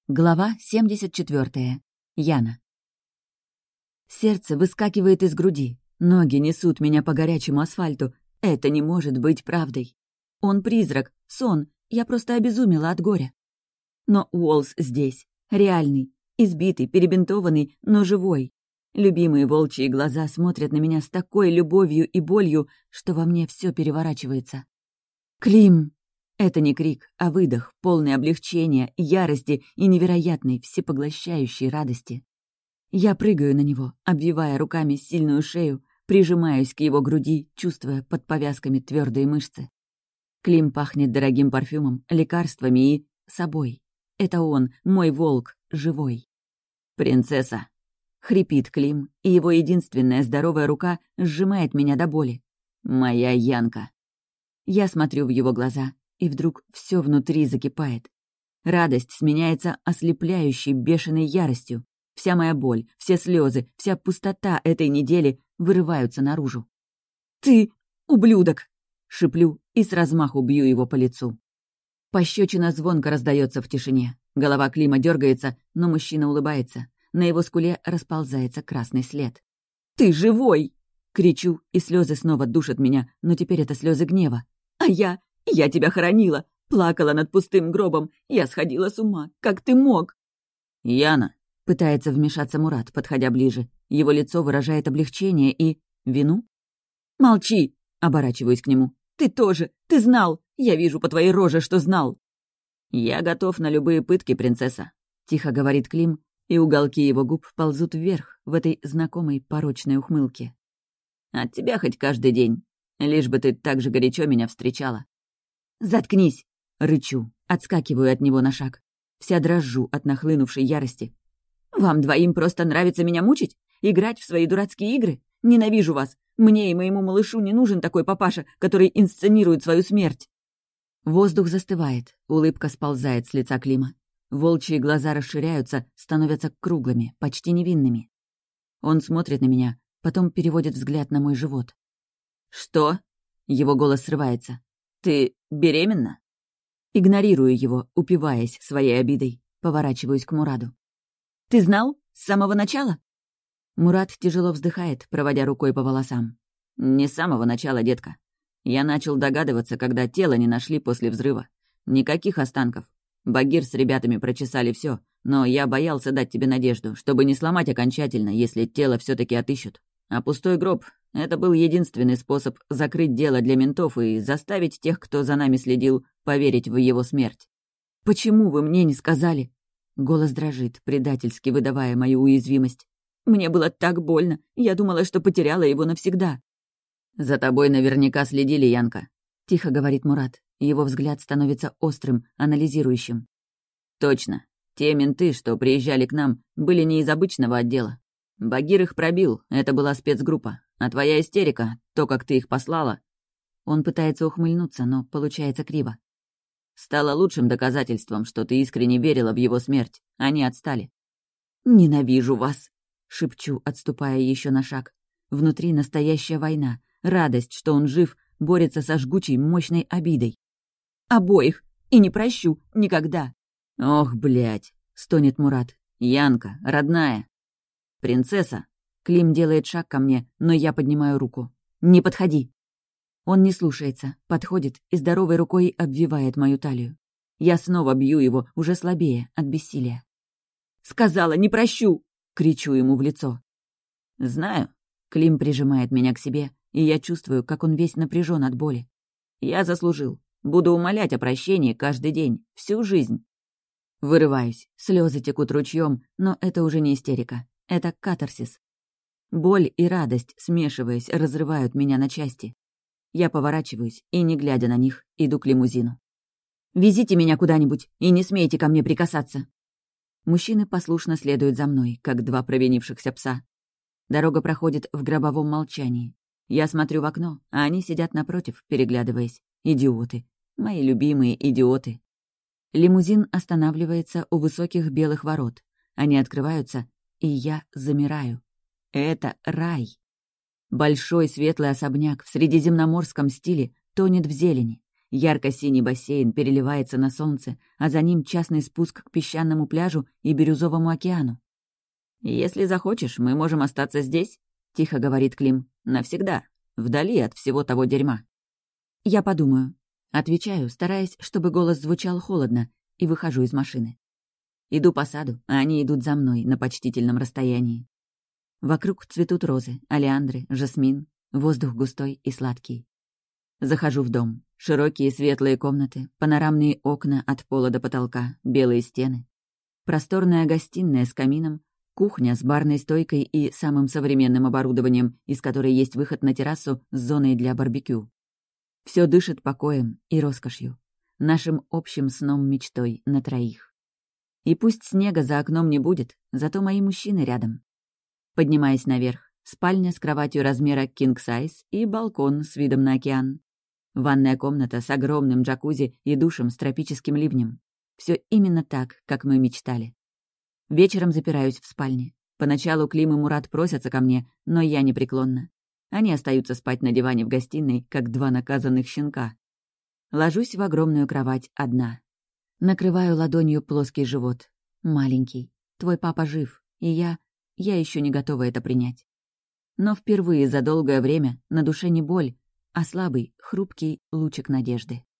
Глава 74. Яна. Сердце выскакивает из груди. Ноги несут меня по горячему асфальту. Это не может быть правдой. Он призрак, сон. Я просто обезумела от горя. Но Уоллс здесь. Реальный. Избитый, перебинтованный, но живой. Любимые волчьи глаза смотрят на меня с такой любовью и болью, что во мне все переворачивается. «Клим!» Это не крик, а выдох, полный облегчения, ярости и невероятной, всепоглощающей радости. Я прыгаю на него, обвивая руками сильную шею, прижимаюсь к его груди, чувствуя под повязками твердые мышцы. Клим пахнет дорогим парфюмом, лекарствами и собой. Это он, мой волк, живой. «Принцесса!» — хрипит Клим, и его единственная здоровая рука сжимает меня до боли. «Моя Янка!» Я смотрю в его глаза, и вдруг все внутри закипает. Радость сменяется ослепляющей, бешеной яростью. Вся моя боль, все слезы, вся пустота этой недели вырываются наружу. «Ты ублюдок!» — шиплю и с размаху бью его по лицу. Пощечина звонко раздается в тишине. Голова Клима дергается, но мужчина улыбается. На его скуле расползается красный след. «Ты живой!» — кричу, и слезы снова душат меня, но теперь это слезы гнева. «А я тебя хоронила, плакала над пустым гробом, я сходила с ума. Как ты мог?» «Яна», — пытается вмешаться Мурат, подходя ближе. Его лицо выражает облегчение и... вину? «Молчи!» — оборачиваюсь к нему. «Ты тоже! Ты знал! Я вижу по твоей роже, что знал!» «Я готов на любые пытки, принцесса», — тихо говорит Клим, и уголки его губ ползут вверх в этой знакомой порочной ухмылке. «От тебя хоть каждый день, лишь бы ты так же горячо меня встречала». «Заткнись!» — рычу, отскакиваю от него на шаг. Вся дрожжу от нахлынувшей ярости. «Вам двоим просто нравится меня мучить? Играть в свои дурацкие игры? Ненавижу вас! Мне и моему малышу не нужен такой папаша, который инсценирует свою смерть!» Воздух застывает, улыбка сползает с лица Клима. Волчьи глаза расширяются, становятся круглыми, почти невинными. Он смотрит на меня, потом переводит взгляд на мой живот. «Что?» — его голос срывается. «Ты беременна?» Игнорирую его, упиваясь своей обидой. Поворачиваюсь к Мураду. «Ты знал? С самого начала?» Мурад тяжело вздыхает, проводя рукой по волосам. «Не с самого начала, детка. Я начал догадываться, когда тело не нашли после взрыва. Никаких останков. Багир с ребятами прочесали все, но я боялся дать тебе надежду, чтобы не сломать окончательно, если тело все таки отыщут. А пустой гроб — это был единственный способ закрыть дело для ментов и заставить тех, кто за нами следил, поверить в его смерть. «Почему вы мне не сказали?» Голос дрожит, предательски выдавая мою уязвимость. «Мне было так больно. Я думала, что потеряла его навсегда». «За тобой наверняка следили, Янка», — тихо говорит Мурат. Его взгляд становится острым, анализирующим. «Точно. Те менты, что приезжали к нам, были не из обычного отдела. Багир их пробил, это была спецгруппа. А твоя истерика, то, как ты их послала...» Он пытается ухмыльнуться, но получается криво. «Стало лучшим доказательством, что ты искренне верила в его смерть. Они отстали». «Ненавижу вас!» — шепчу, отступая еще на шаг. Внутри настоящая война. Радость, что он жив, борется со жгучей, мощной обидой. «Обоих! И не прощу! Никогда!» «Ох, блядь!» — стонет Мурат. «Янка, родная!» «Принцесса!» Клим делает шаг ко мне, но я поднимаю руку. «Не подходи!» Он не слушается, подходит и здоровой рукой обвивает мою талию. Я снова бью его, уже слабее, от бессилия. «Сказала, не прощу!» — кричу ему в лицо. «Знаю». Клим прижимает меня к себе, и я чувствую, как он весь напряжен от боли. «Я заслужил. Буду умолять о прощении каждый день, всю жизнь». Вырываюсь, слезы текут ручьем, но это уже не истерика. Это катарсис. Боль и радость, смешиваясь, разрывают меня на части. Я поворачиваюсь и, не глядя на них, иду к лимузину. «Везите меня куда-нибудь и не смейте ко мне прикасаться!» Мужчины послушно следуют за мной, как два провинившихся пса. Дорога проходит в гробовом молчании. Я смотрю в окно, а они сидят напротив, переглядываясь. Идиоты. Мои любимые идиоты. Лимузин останавливается у высоких белых ворот. Они открываются, и я замираю. Это рай. Большой светлый особняк в средиземноморском стиле тонет в зелени. Ярко-синий бассейн переливается на солнце, а за ним частный спуск к песчаному пляжу и бирюзовому океану. «Если захочешь, мы можем остаться здесь», — тихо говорит Клим. «Навсегда, вдали от всего того дерьма». «Я подумаю». Отвечаю, стараясь, чтобы голос звучал холодно, и выхожу из машины. Иду по саду, а они идут за мной на почтительном расстоянии. Вокруг цветут розы, олеандры, жасмин, воздух густой и сладкий. Захожу в дом. Широкие светлые комнаты, панорамные окна от пола до потолка, белые стены. Просторная гостиная с камином, кухня с барной стойкой и самым современным оборудованием, из которой есть выход на террасу с зоной для барбекю. Все дышит покоем и роскошью, нашим общим сном-мечтой на троих. И пусть снега за окном не будет, зато мои мужчины рядом. Поднимаясь наверх, спальня с кроватью размера king size и балкон с видом на океан. Ванная комната с огромным джакузи и душем с тропическим ливнем. Все именно так, как мы мечтали. Вечером запираюсь в спальне. Поначалу Клим и Мурат просятся ко мне, но я непреклонна. Они остаются спать на диване в гостиной, как два наказанных щенка. Ложусь в огромную кровать одна. Накрываю ладонью плоский живот. Маленький. Твой папа жив, и я еще не готова это принять. Но впервые за долгое время на душе не боль, а слабый, хрупкий лучик надежды.